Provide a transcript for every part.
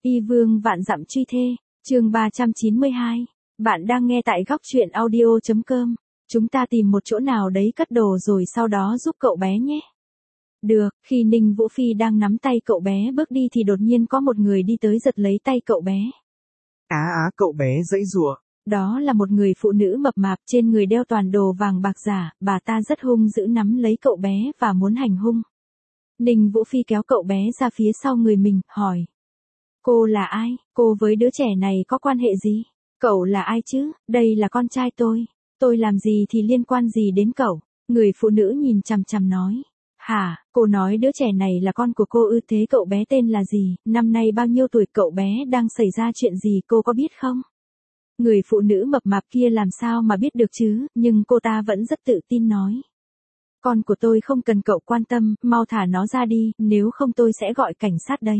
Y vương vạn dặm truy thê, chương 392. Bạn đang nghe tại góc truyện audio.com. Chúng ta tìm một chỗ nào đấy cất đồ rồi sau đó giúp cậu bé nhé. Được, khi Ninh Vũ Phi đang nắm tay cậu bé bước đi thì đột nhiên có một người đi tới giật lấy tay cậu bé. Cậu bé giãy giụa. Đó là một người phụ nữ mập mạp trên người đeo toàn đồ vàng bạc giả, bà ta rất hung dữ nắm lấy cậu bé và muốn hành hung. Ninh Vũ Phi kéo cậu bé ra phía sau người mình, hỏi. Cô là ai? Cô với đứa trẻ này có quan hệ gì? Cậu là ai chứ? Đây là con trai tôi. Tôi làm gì thì liên quan gì đến cậu? Người phụ nữ nhìn chằm chằm nói. Hả, cô nói đứa trẻ này là con của cô ư? Thế cậu bé tên là gì? Năm nay bao nhiêu tuổi? Cậu bé đang xảy ra chuyện gì cô có biết không? Người phụ nữ mập mạp kia làm sao mà biết được chứ, nhưng cô ta vẫn rất tự tin nói. Con của tôi không cần cậu quan tâm, mau thả nó ra đi, nếu không tôi sẽ gọi cảnh sát đấy.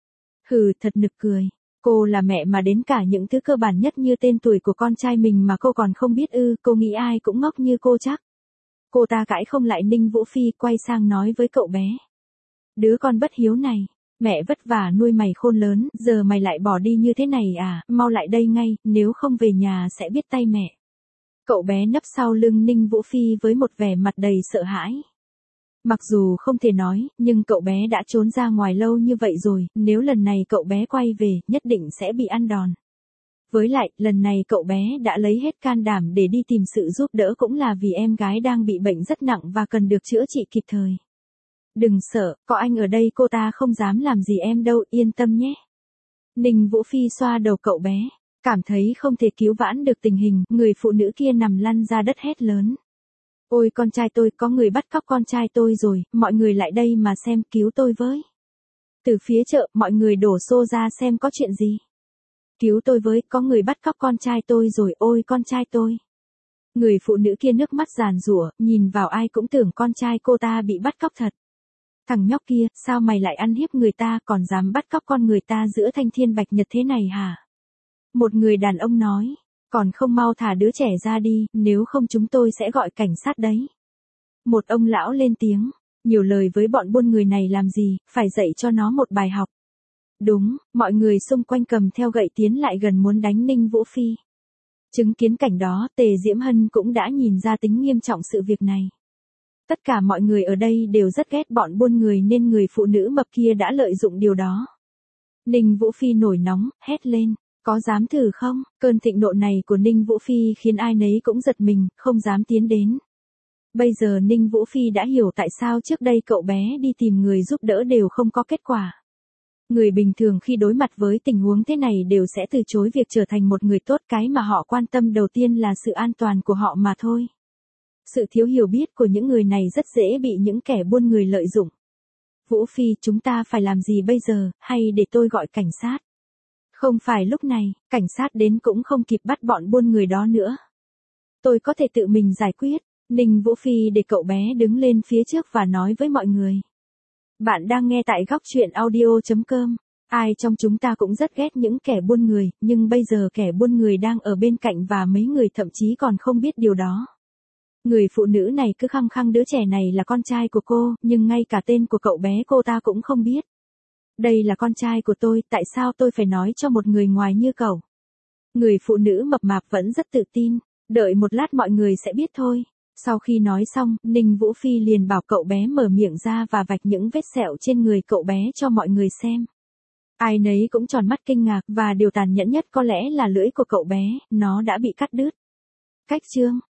Hừ, thật nực cười. Cô là mẹ mà đến cả những thứ cơ bản nhất như tên tuổi của con trai mình mà cô còn không biết ư? Cô nghĩ ai cũng ngốc như cô chắc. Cô ta cãi không lại Ninh Vũ Phi, quay sang nói với cậu bé. Đứa con bất hiếu này, mẹ vất vả nuôi mày khôn lớn, giờ mày lại bỏ đi như thế này à? Mau lại đây ngay, nếu không về nhà sẽ biết tay mẹ. Cậu bé nấp sau lưng Ninh Vũ Phi với một vẻ mặt đầy sợ hãi. Mặc dù không thể nói, nhưng cậu bé đã trốn ra ngoài lâu như vậy rồi, nếu lần này cậu bé quay về, nhất định sẽ bị ăn đòn. Với lại, lần này cậu bé đã lấy hết can đảm để đi tìm sự giúp đỡ cũng là vì em gái đang bị bệnh rất nặng và cần được chữa trị kịp thời. Đừng sợ, có anh ở đây cô ta không dám làm gì em đâu, yên tâm nhé. Ninh Vũ Phi xoa đầu cậu bé, cảm thấy không thể cứu vãn được tình hình, người phụ nữ kia nằm lăn ra đất hét lớn. Ôi con trai tôi, có người bắt cóc con trai tôi rồi, mọi người lại đây mà xem, cứu tôi với. Từ phía chợ, mọi người đổ xô ra xem có chuyện gì. Cứu tôi với, có người bắt cóc con trai tôi rồi, ôi con trai tôi. Người phụ nữ kia nước mắt giàn giụa, nhìn vào ai cũng tưởng con trai cô ta bị bắt cóc thật. Thằng nhóc kia, sao mày lại ăn hiếp người ta còn dám bắt cóc con người ta giữa thanh thiên bạch nhật thế này hả? Một người đàn ông nói, còn không mau thả đứa trẻ ra đi, nếu không chúng tôi sẽ gọi cảnh sát đấy. Một ông lão lên tiếng, nhiều lời với bọn buôn người này làm gì, phải dạy cho nó một bài học. Đúng, mọi người xung quanh cầm theo gậy tiến lại gần muốn đánh Ninh Vũ Phi. Chứng kiến cảnh đó, Tề Diễm Hân cũng đã nhìn ra tính nghiêm trọng sự việc này. Tất cả mọi người ở đây đều rất ghét bọn buôn người nên người phụ nữ mập kia đã lợi dụng điều đó. Ninh Vũ Phi nổi nóng, hét lên, có dám thử không? Cơn thịnh nộ này của Ninh Vũ Phi khiến ai nấy cũng giật mình, không dám tiến đến. Bây giờ Ninh Vũ Phi đã hiểu tại sao trước đây cậu bé đi tìm người giúp đỡ đều không có kết quả. Người bình thường khi đối mặt với tình huống thế này đều sẽ từ chối việc trở thành một người tốt, cái mà họ quan tâm đầu tiên là sự an toàn của họ mà thôi. Sự thiếu hiểu biết của những người này rất dễ bị những kẻ buôn người lợi dụng. Vũ Phi, chúng ta phải làm gì bây giờ, hay để tôi gọi cảnh sát? Không phải lúc này, cảnh sát đến cũng không kịp bắt bọn buôn người đó nữa. Tôi có thể tự mình giải quyết. Ninh Vũ Phi để cậu bé đứng lên phía trước và nói với mọi người. Bạn đang nghe tại góc truyện audio.com. Ai trong chúng ta cũng rất ghét những kẻ buôn người, nhưng bây giờ kẻ buôn người đang ở bên cạnh và mấy người thậm chí còn không biết điều đó. Người phụ nữ này cứ khăng khăng đứa trẻ này là con trai của cô, nhưng ngay cả tên của cậu bé cô ta cũng không biết. Đây là con trai của tôi, tại sao tôi phải nói cho một người ngoài như cậu? Người phụ nữ mập mạp vẫn rất tự tin, đợi một lát mọi người sẽ biết thôi. Sau khi nói xong, Ninh Vũ Phi liền bảo cậu bé mở miệng ra và vạch những vết sẹo trên người cậu bé cho mọi người xem. Ai nấy cũng tròn mắt kinh ngạc và điều tàn nhẫn nhất có lẽ là lưỡi của cậu bé, nó đã bị cắt đứt. Cách chương